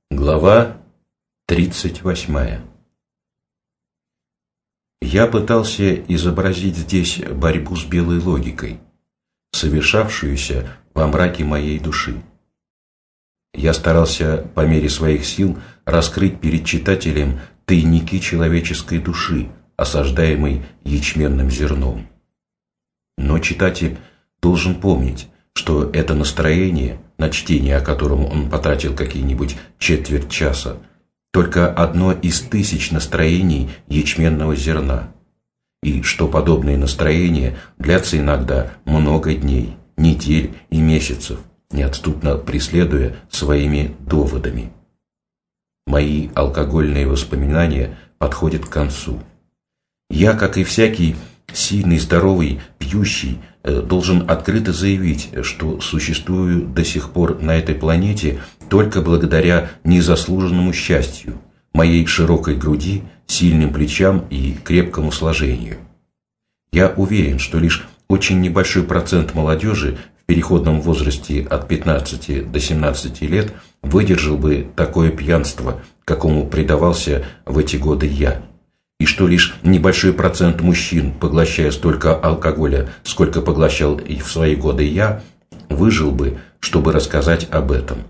Глава 38. Я пытался изобразить здесь борьбу с белой логикой, совершавшуюся во мраке моей души. Я старался по мере своих сил раскрыть перед читателем тайники человеческой души, осаждаемой ячменным зерном. Но читатель должен помнить, что это настроение, на чтение о котором он потратил какие-нибудь четверть часа, только одно из тысяч настроений ячменного зерна, и что подобные настроения длятся иногда много дней, недель и месяцев, неотступно преследуя своими доводами. Мои алкогольные воспоминания подходят к концу. Я, как и всякий сильный, здоровый, пьющий, должен открыто заявить, что существую до сих пор на этой планете только благодаря незаслуженному счастью, моей широкой груди, сильным плечам и крепкому сложению. Я уверен, что лишь очень небольшой процент молодежи в переходном возрасте от 15 до 17 лет выдержал бы такое пьянство, какому предавался в эти годы я. И что лишь небольшой процент мужчин, поглощая столько алкоголя, сколько поглощал и в свои годы я, выжил бы, чтобы рассказать об этом.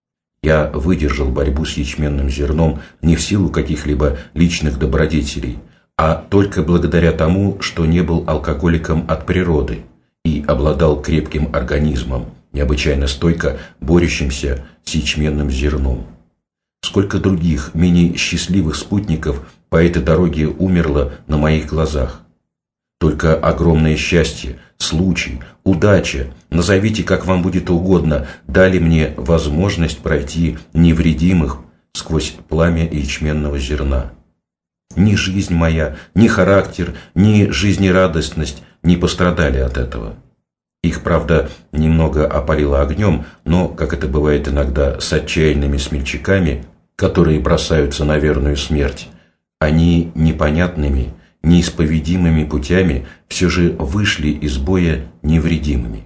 Я выдержал борьбу с ячменным зерном не в силу каких-либо личных добродетелей, а только благодаря тому, что не был алкоголиком от природы и обладал крепким организмом, необычайно стойко борющимся с ячменным зерном. Сколько других, менее счастливых спутников по этой дороге умерло на моих глазах. Только огромное счастье, случай, удача, назовите как вам будет угодно, дали мне возможность пройти невредимых сквозь пламя ячменного зерна. Ни жизнь моя, ни характер, ни жизнерадостность не пострадали от этого. Их, правда, немного опалило огнем, но, как это бывает иногда с отчаянными смельчаками, которые бросаются на верную смерть, они непонятными, неисповедимыми путями все же вышли из боя невредимыми.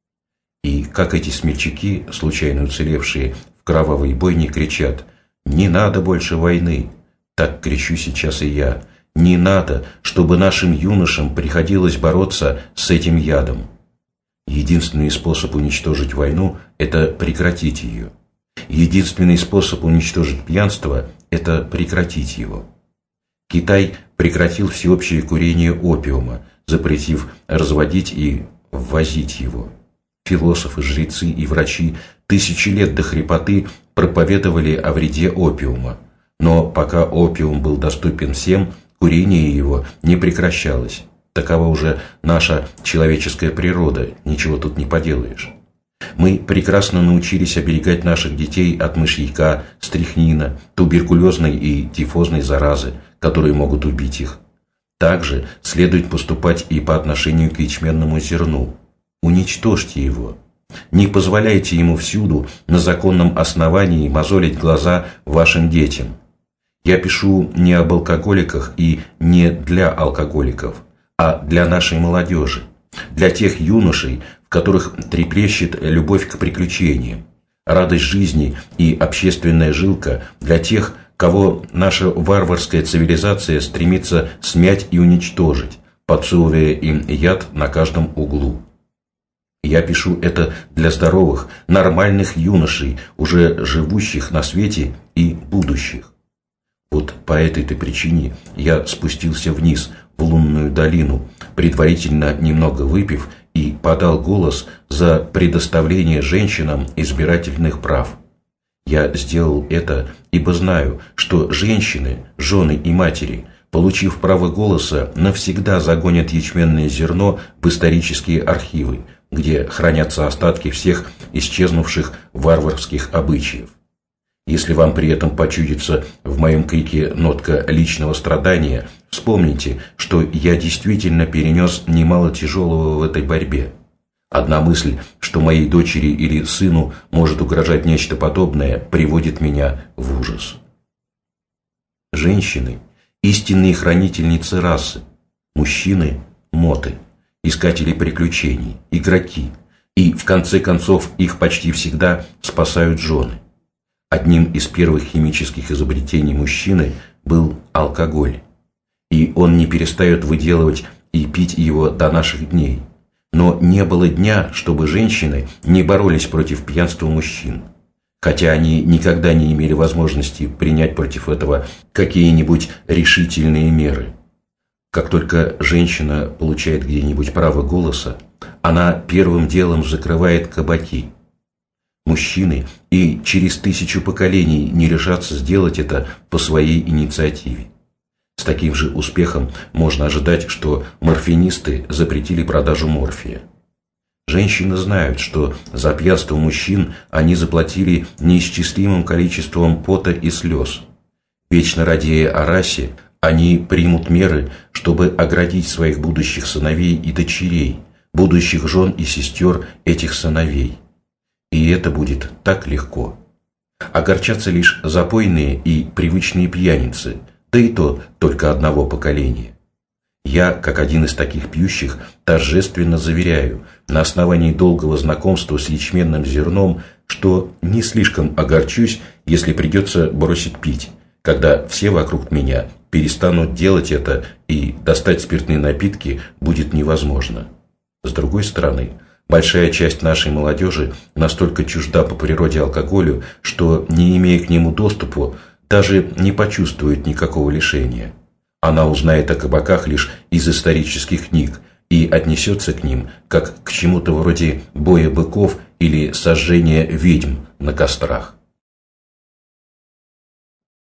И как эти смельчаки, случайно уцелевшие в кровавой бойне, кричат: «Не надо больше войны!» Так кричу сейчас и я. Не надо, чтобы нашим юношам приходилось бороться с этим ядом. Единственный способ уничтожить войну – это прекратить ее. Единственный способ уничтожить пьянство – это прекратить его. Китай прекратил всеобщее курение опиума, запретив разводить и ввозить его. Философы, жрецы и врачи тысячи лет до хрипоты проповедовали о вреде опиума, но пока опиум был доступен всем, курение его не прекращалось. Такова уже наша человеческая природа, ничего тут не поделаешь. Мы прекрасно научились оберегать наших детей от мышьяка, стрихнина, туберкулезной и тифозной заразы, которые могут убить их. Также следует поступать и по отношению к ячменному зерну. Уничтожьте его. Не позволяйте ему всюду на законном основании мозолить глаза вашим детям. Я пишу не об алкоголиках и не для алкоголиков, а для нашей молодежи, для тех юношей, в которых треплещет любовь к приключениям, радость жизни и общественная жилка, для тех, кого наша варварская цивилизация стремится смять и уничтожить, подсовывая им яд на каждом углу. Я пишу это для здоровых, нормальных юношей, уже живущих на свете и будущих. Вот по этой-то причине я спустился вниз, в лунную долину, предварительно немного выпив, и подал голос за предоставление женщинам избирательных прав. Я сделал это, ибо знаю, что женщины, жены и матери, получив право голоса, навсегда загонят ячменное зерно в исторические архивы, где хранятся остатки всех исчезнувших варварских обычаев. Если вам при этом почудится в моем крике нотка личного страдания, вспомните, что я действительно перенес немало тяжелого в этой борьбе. Одна мысль, что моей дочери или сыну может угрожать нечто подобное, приводит меня в ужас. Женщины – истинные хранительницы расы, мужчины – моты, искатели приключений, игроки, и в конце концов их почти всегда спасают жены. Одним из первых химических изобретений мужчины был алкоголь, и он не перестает выделывать и пить его до наших дней. Но не было дня, чтобы женщины не боролись против пьянства мужчин, хотя они никогда не имели возможности принять против этого какие-нибудь решительные меры. Как только женщина получает где-нибудь право голоса, она первым делом закрывает кабаки. Мужчины и через 1000 поколений не решатся сделать это по своей инициативе. С таким же успехом можно ожидать, что морфинисты запретили продажу морфия. Женщины знают, что за пьянство мужчин они заплатили неисчислимым количеством пота и слез. Вечно радея о расе, они примут меры, чтобы оградить своих будущих сыновей и дочерей, будущих жен и сестер этих сыновей. И это будет так легко. Огорчатся лишь запойные и привычные пьяницы, да и то только одного поколения. Я, как один из таких пьющих, торжественно заверяю, на основании долгого знакомства с ячменным зерном, что не слишком огорчусь, если придется бросить пить, когда все вокруг меня перестанут делать это, и достать спиртные напитки будет невозможно. С другой стороны, большая часть нашей молодежи настолько чужда по природе алкоголю, что, не имея к нему доступа, даже не почувствует никакого лишения. Она узнает о кабаках лишь из исторических книг и отнесется к ним, как к чему-то вроде боя быков или сожжения ведьм на кострах.